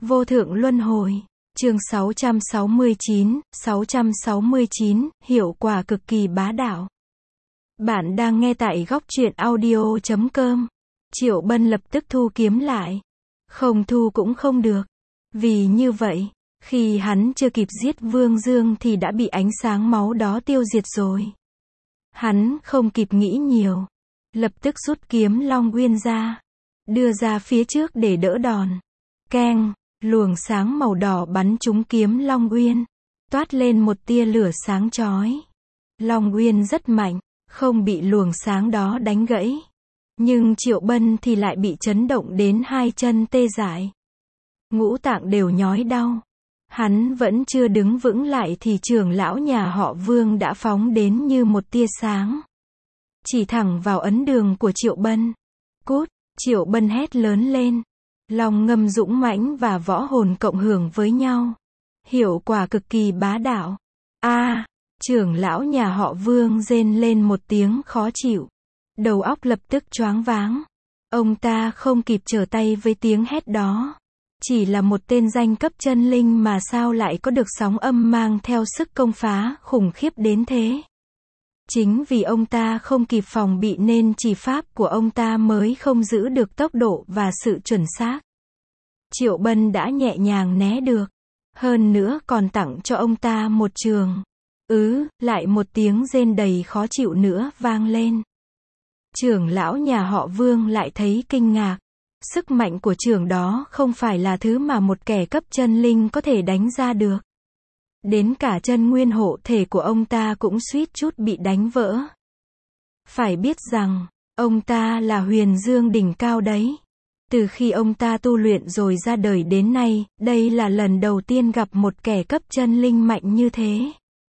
Vô thượng luân hồi. Chương 669, hiệu quả cực kỳ bá đạo. Bạn đang nghe tại góc truyện audio.com. Triệu Bân lập tức thu kiếm lại. Không thu cũng không được. Vì như vậy, khi hắn chưa kịp giết Vương Dương thì đã bị ánh sáng máu đó tiêu diệt rồi. Hắn không kịp nghĩ nhiều. Lập tức rút kiếm Long Uyên ra. Đưa ra phía trước để đỡ đòn. Keng, luồng sáng màu đỏ bắn trúng kiếm Long Uyên. Toát lên một tia lửa sáng chói. Long Uyên rất mạnh, không bị luồng sáng đó đánh gãy. Nhưng Triệu Bân thì lại bị chấn động đến hai chân tê dại. Ngũ tạng đều nhói đau. Hắn vẫn chưa đứng vững lại thì trưởng lão nhà họ Vương đã phóng đến như một tia sáng. Chỉ thẳng vào ấn đường của Triệu Bân. Cút, Triệu Bân hét lớn lên. Long ngâm dũng mãnh và võ hồn cộng hưởng với nhau. Hiệu quả cực kỳ bá đạo. Trưởng lão nhà họ Vương rên lên một tiếng khó chịu. Đầu óc lập tức choáng váng. Ông ta không kịp trở tay với tiếng hét đó. Chỉ là một tên danh cấp chân linh mà sao lại có được sóng âm mang theo sức công phá khủng khiếp đến thế. Chính vì ông ta không kịp phòng bị nên chỉ pháp của ông ta mới không giữ được tốc độ và sự chuẩn xác. Triệu Bân đã nhẹ nhàng né được. Hơn nữa còn tặng cho ông ta một trường. Lại một tiếng rên đầy khó chịu nữa vang lên. Trưởng lão nhà họ Vương lại thấy kinh ngạc. Sức mạnh của trường đó không phải là thứ mà một kẻ cấp chân linh có thể đánh ra được. Đến cả chân nguyên hộ thể của ông ta cũng suýt chút bị đánh vỡ. Phải biết rằng, ông ta là Huyền Dương đỉnh cao đấy. Từ khi ông ta tu luyện rồi ra đời đến nay, đây là lần đầu tiên gặp một kẻ cấp chân linh mạnh như thế.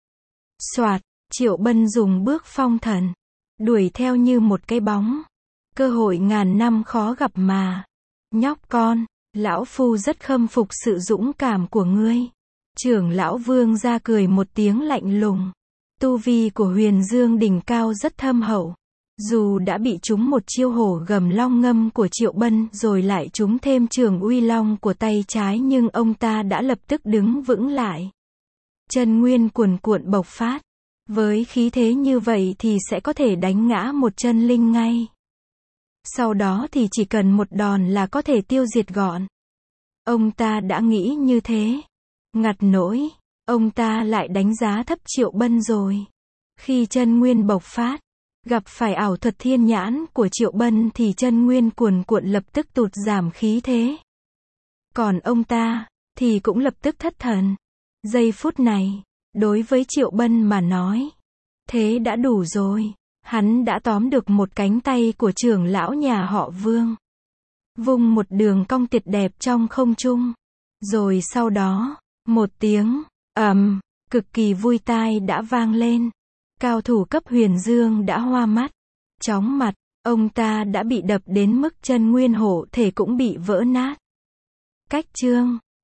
Soạt, Triệu Bân dùng bước phong thần, đuổi theo như một cái bóng. Cơ hội ngàn năm khó gặp mà. Nhóc con, lão phu rất khâm phục sự dũng cảm của ngươi. Trưởng lão Vương ra cười một tiếng lạnh lùng. Tu vi của Huyền Dương đỉnh cao rất thâm hậu. Dù đã bị trúng một chiêu hổ gầm long ngâm của Triệu Bân rồi lại trúng thêm trường uy long của tay trái nhưng ông ta đã lập tức đứng vững lại. Chân nguyên cuồn cuộn bộc phát. Với khí thế như vậy thì sẽ có thể đánh ngã một chân linh ngay. Sau đó thì chỉ cần một đòn là có thể tiêu diệt gọn. Ông ta đã nghĩ như thế. Ngặt nỗi, ông ta lại đánh giá thấp Triệu Bân rồi. Khi chân nguyên bộc phát, gặp phải ảo thuật thiên nhãn của Triệu Bân thì chân nguyên cuồn cuộn lập tức tụt giảm khí thế. Còn ông ta, thì cũng lập tức thất thần. Giây phút này, đối với Triệu Bân mà nói, thế đã đủ rồi. Hắn đã tóm được một cánh tay của trưởng lão nhà họ Vương. Vung một đường cong tuyệt đẹp trong không trung. Rồi sau đó, một tiếng, cực kỳ vui tai đã vang lên. Cao thủ cấp Huyền Dương đã hoa mắt. Chóng mặt, ông ta đã bị đập đến mức chân nguyên hộ thể cũng bị vỡ nát. Cách chương